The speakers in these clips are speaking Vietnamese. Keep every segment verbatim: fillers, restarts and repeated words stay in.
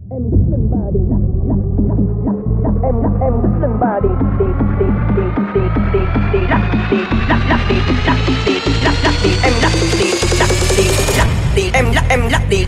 Em thích lên ba đi lắc lắc lắc lắc lắc em lắc em thích lên ba đi đi đi đi đi đi đi lắc đi lắc lắc đi lắc đi lắc lắc đi em lắc đi lắc đi lắc đi em lắc em lắc đi.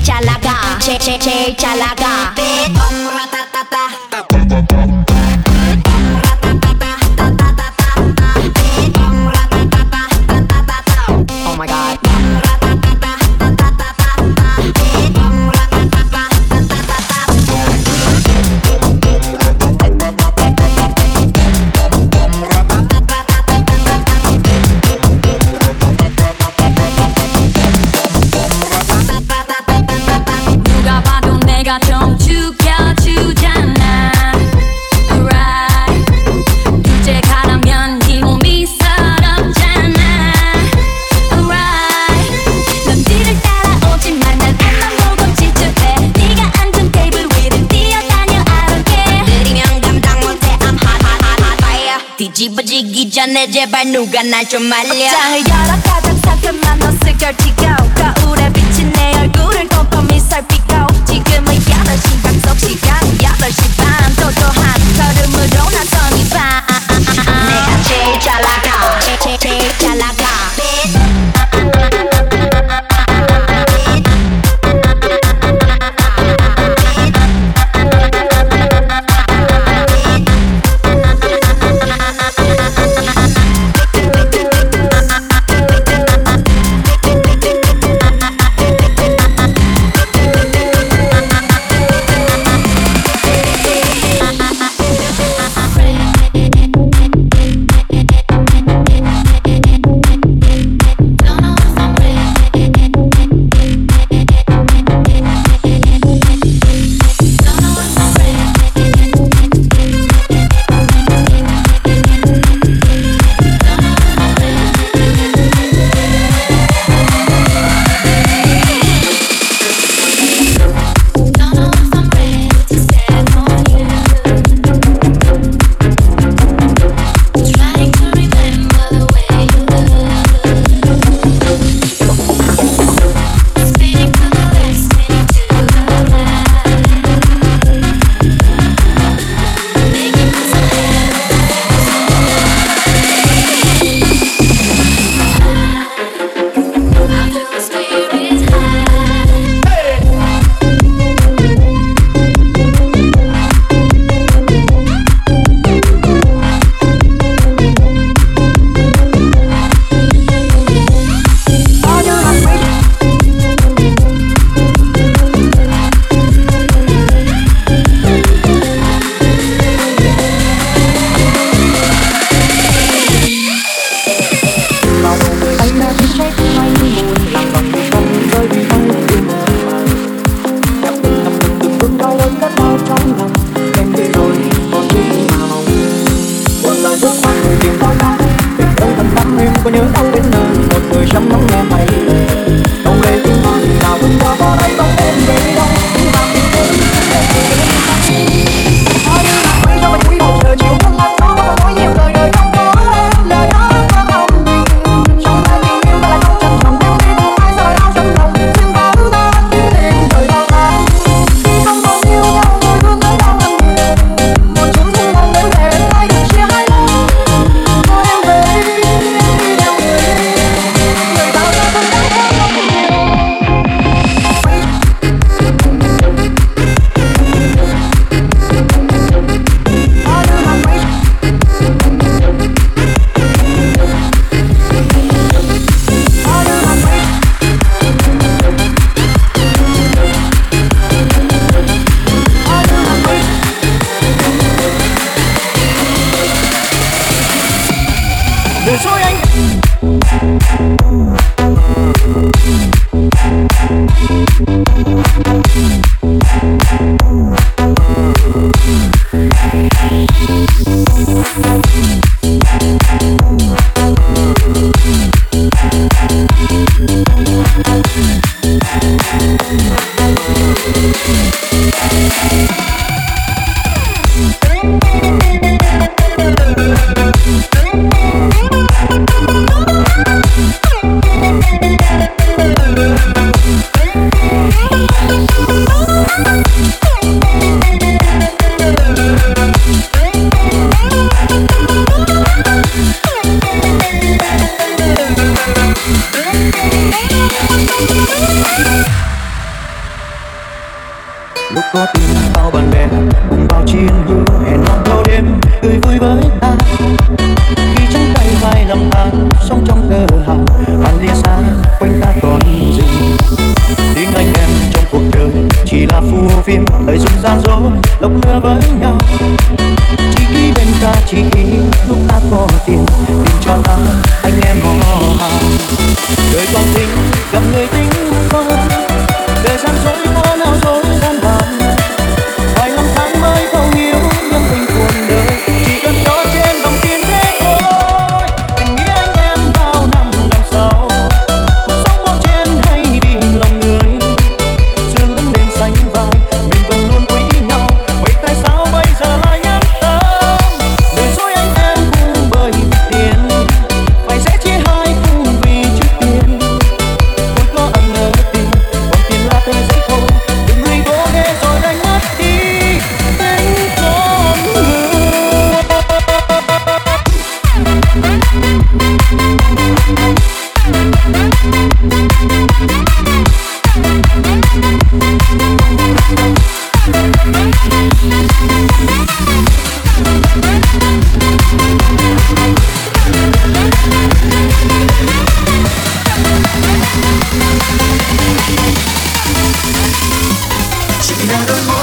잘 나가 제일 제일 제일 잘 나가 Oh my god 누가 봐도 내가 좀 죽여주잖아 Right 둘째 가라면 네 몸이 서럽잖아 Right 넌 뒤를 따라오지만 난 앞만 보고 지쳐해 네가 앉은 테이블 위를 뛰어다녀 I don't care 느리면 감당 못해 I'm hot hot hot hot fire 뒤집어지기 전에 제발 누가 날 좀 말려 옷장을 열어 가장 상큼한 옷을 걸치고 거울에 비친 내 얼굴을 꼼꼼히 살피고 지금은 여덟 시 약속 시간은 여덟 시 반 도도한 걸음으로 나선 이 밤 내가 제일 잘 나가 제일 제일 잘 나가 lúc có tin bao bạn bè cùng bao chiến hữu hẹn nhau thâu đêm cười vui với ta. Khi trắng tay vai lầm than sống trong thơ hào bạn lìa xa quanh ta còn gì. Tiếng anh em trong cuộc đời chỉ là phù phiếm lời dùng gian dối lộng lừa với nhau. Chỉ khi bên ta chỉ khi lúc ta có tiền tìm cho ta anh em hò hào. Đời còn tình gặp người tính con đời gian dối có nào dối gian vàng. Vài năm tháng mới thấu hiểu nhưng tình cuộc đời chỉ cần có trên đồng tiền thế thôi. Tình nghĩa anh em bao năm đằng sau cuộc sống bao trên hay vì lòng người dương vẫn lên sánh vai mình vẫn luôn quý nhau. Vậy tại sao bây giờ lại nhẫn tâm đời dối anh em cùng bởi tiền phải sẽ chia hai cùng vì chút tiền. Tôi có ẩn ngờ tình còn tiền là tờ giấy khô đừng người vô nghe rồi đánh mất đi tính con người. Chỉ là đôi môi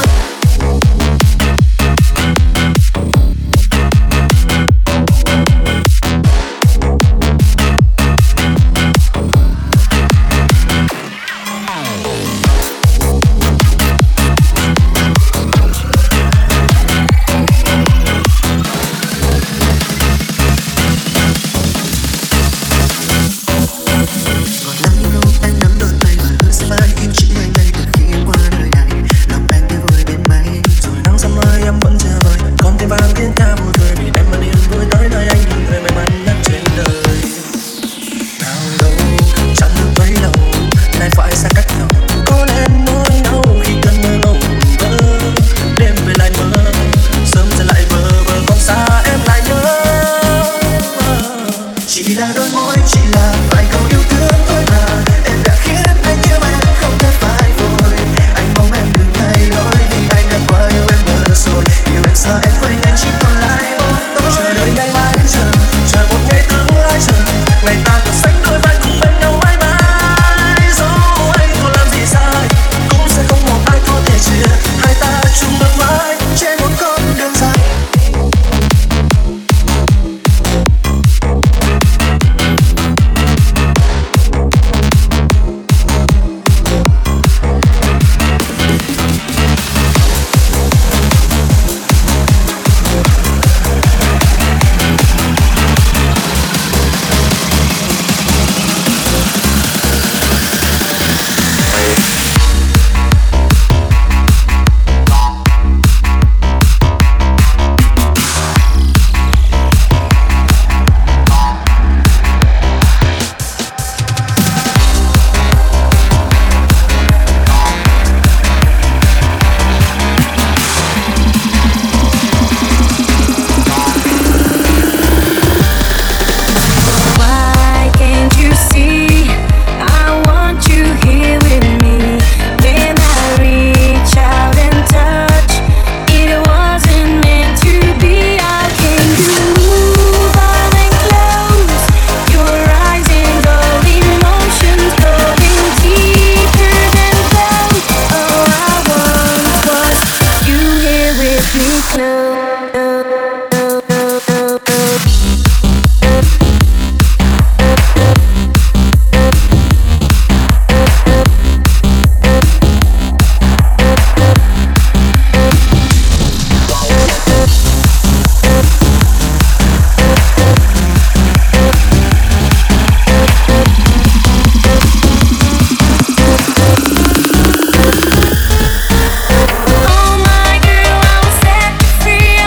Oh my girl, I'm set free.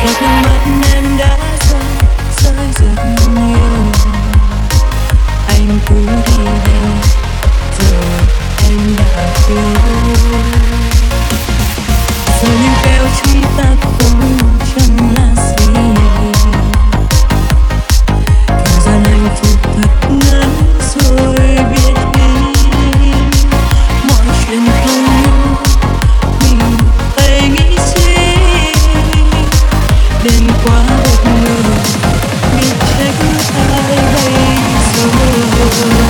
và thương mất nên đã rơi rơi rất nhiều. Anh cứ đi đi rồi anh đã yêu. Giờ những kêu chúng ta cũng chẳng là gì. Thời gian hạnh phúc thật ngắn rồi biết đi. Mọi chuyện không như mình hay nghĩ suy. Đêm qua bất ngờ biết trách ai bây giờ.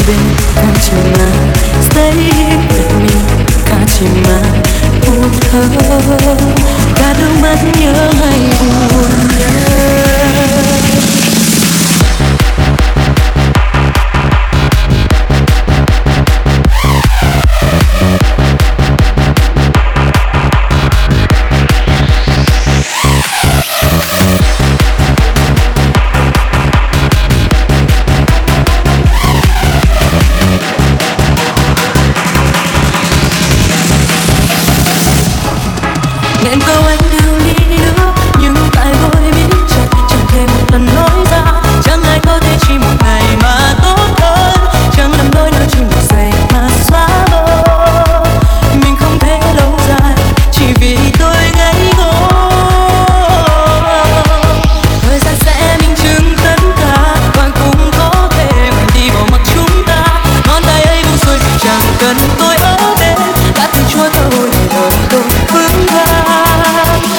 고백하지마 Stay with me 가지마 웃어 가득한 영화의 운명 em câu anh lưu ly nước nhưng tại vội biết chặt chẳng thể một lần nói ra chẳng ai có thể chỉ một ngày mà tốt hơn chẳng làm đôi nữa chỉ một giây mà xóa mơ mình không thể lâu dài chỉ vì tôi ngây ngô thời gian sẽ minh chứng tất cả và cũng có thể quên đi bỏ mặc chúng ta ngón tay ấy buông xuôi dù chẳng cần tôi ở bên đã từng chúa tôi đời tôi vững vàng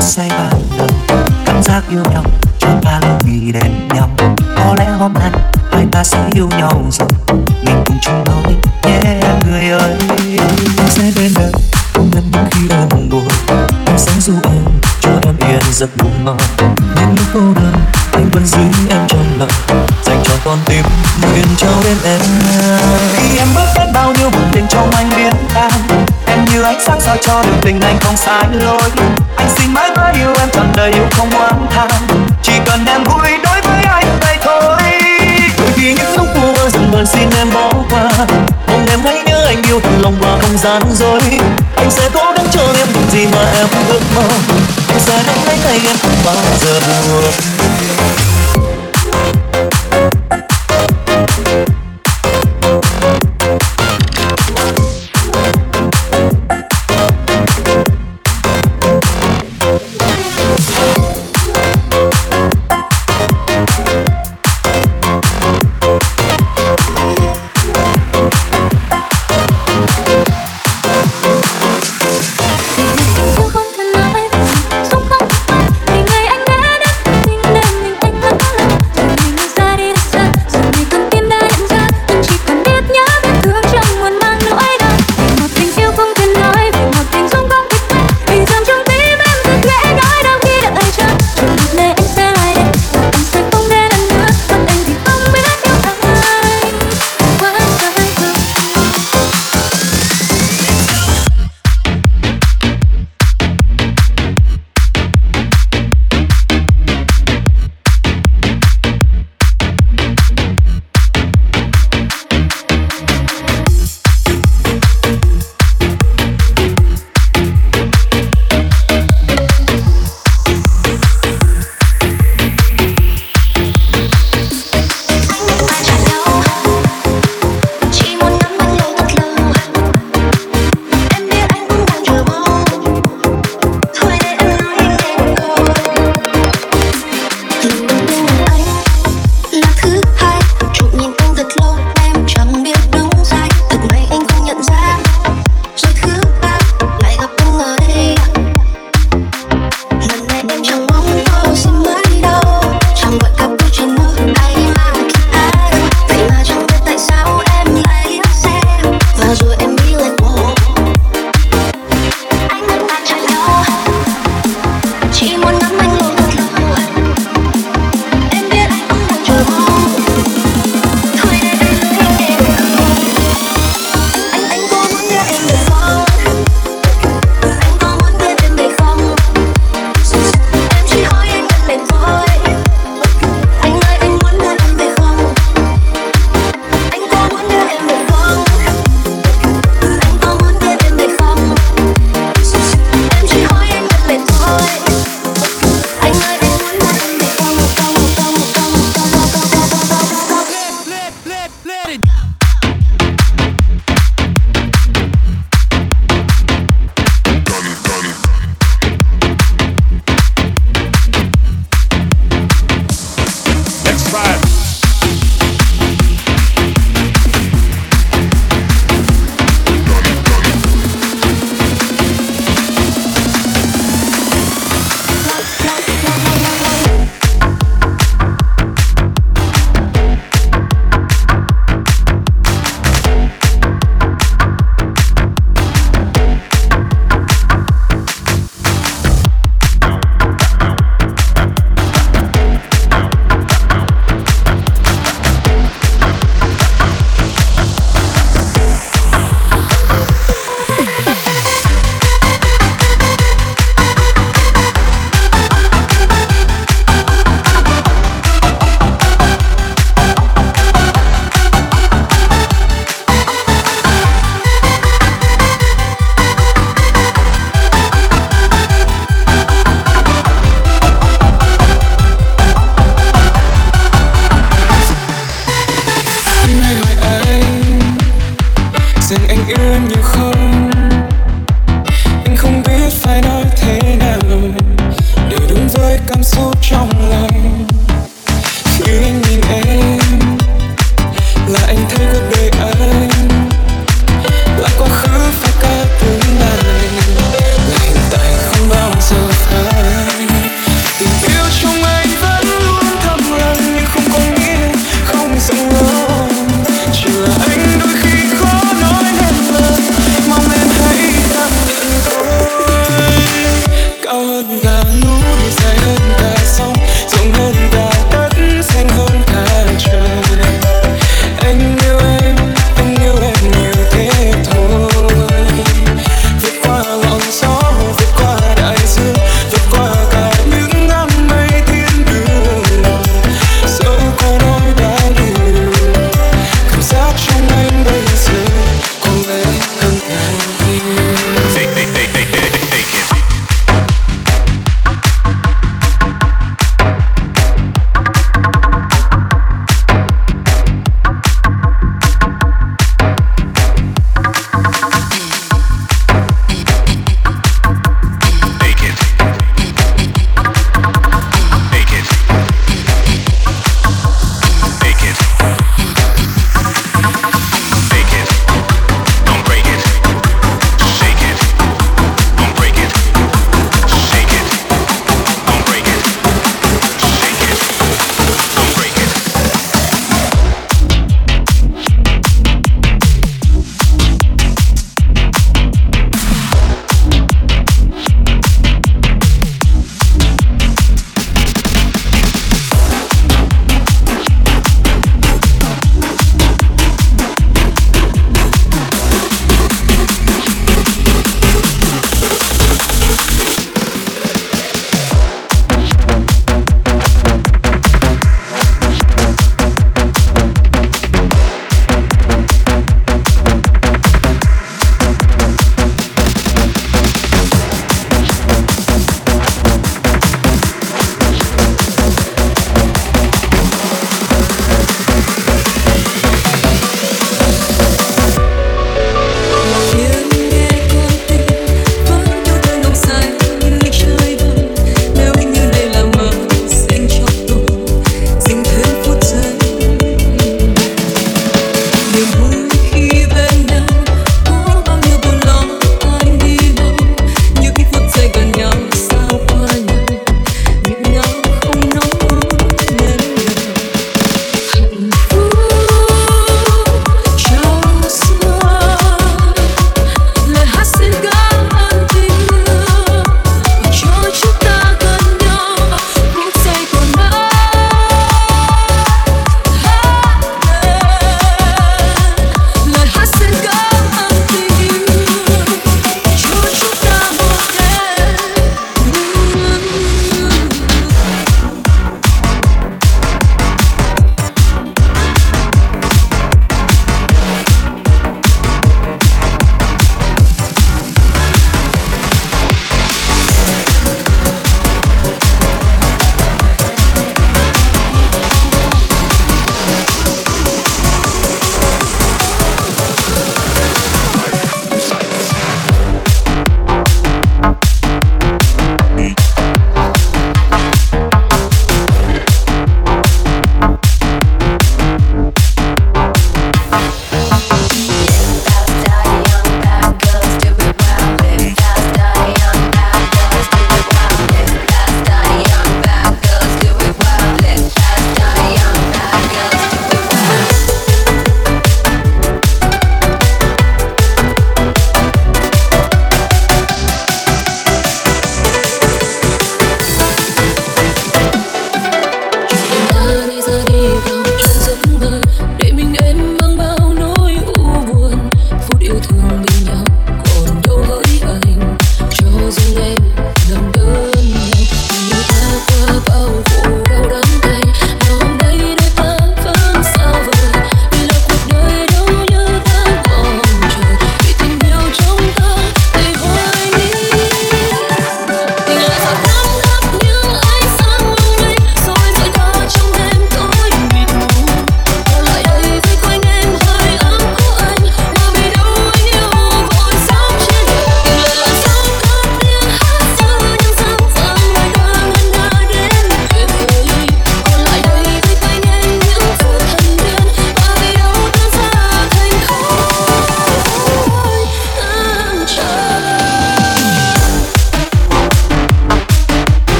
say ban đầu, cảm giác yêu nhau cho ta luôn nghĩ đến nhau. Có lẽ hôm nay hai ta sẽ yêu nhau rồi, mình cùng chung nói nhé em người ơi. Em sẽ bên đời cùng em những khi em buồn, em sẽ du em cho em yên giấc ngủ ngon. Những lúc cô đơn anh vẫn giữ em trong lòng, dành cho con tim nguyện trao đến em. Khi em bước đến bao nhiêu buồn tình trong anh biến tan, em như ánh sáng soi cho đường tình anh không sai lối. Anh xin mãi mãi yêu em trọn đời yêu không oán than, chỉ cần em vui đối với anh đây thôi. Đôi khi những lúc cô đơn dần buồn xin em bỏ qua, mong em hãy nhớ anh yêu từ lòng qua không gian dối. Anh sẽ cố gắng cho em những gì mà em ước mơ, anh sẽ nắm lấy tay em không bao giờ buồn. Lại quá khứ phải cả tương lai, là hiện tại không bao giờ phai.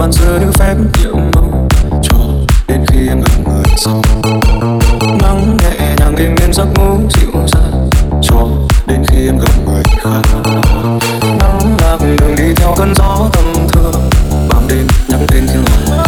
màn xưa như phép diệu mộng cho đến khi em gần người sau. Nắng nhẹ nhàng im êm giấc ngủ dịu dàng cho đến khi em gần người khác. Nắng lạc đường đi theo cơn gió tầm thường bám đêm nhắc tên riêng lòng.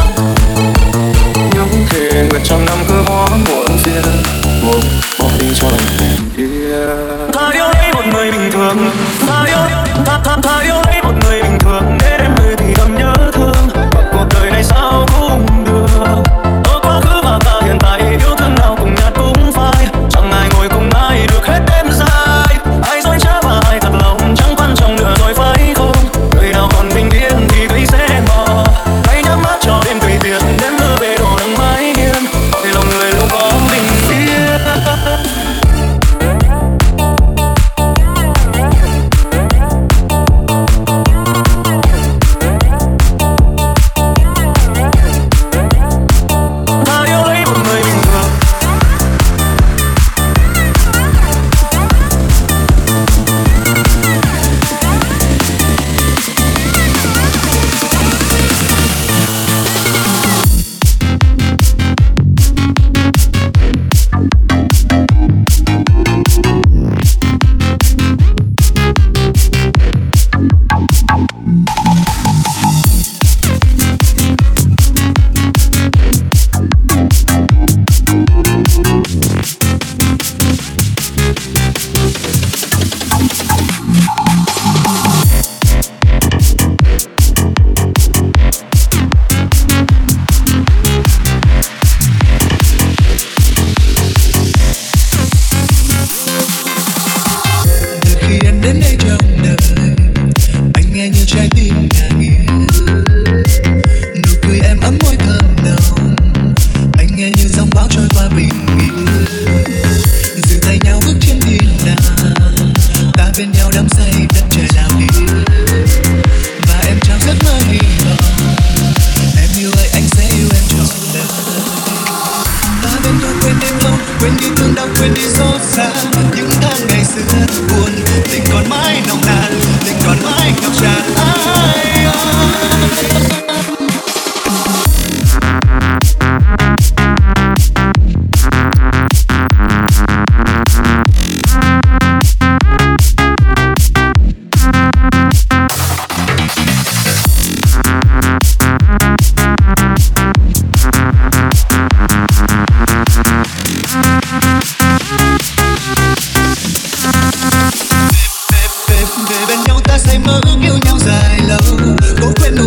Những thề nguyện trăm năm cứ hóa muộn phiền buộc bỏ đi cho lòng em yên. Ta yêu lấy một người bình thường, ta yêu ta ta ta yêu lấy một người bình thường để em người thì thầm nhớ thương. Và cuộc đời này sao cũng được. Ở quá khứ và cả hiện tại yêu thương nào cùng nhạt cũng phai. Chẳng ai ngồi cùng ai được hết đêm dài. Ai dối trá và ai thật lòng chẳng quan trọng nữa rồi phải không? Đời nào còn bình yên thì thấy sẽ mò. Hãy nhắm mắt cho đêm tùy tiện đến mưa về đổ nắng mái hiên. Thì lòng người luôn có bình yên. Về bên nhau ta say mơ ước yêu nhau dài lâu, cố quên nụ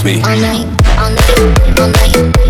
me. All night, all night, all night.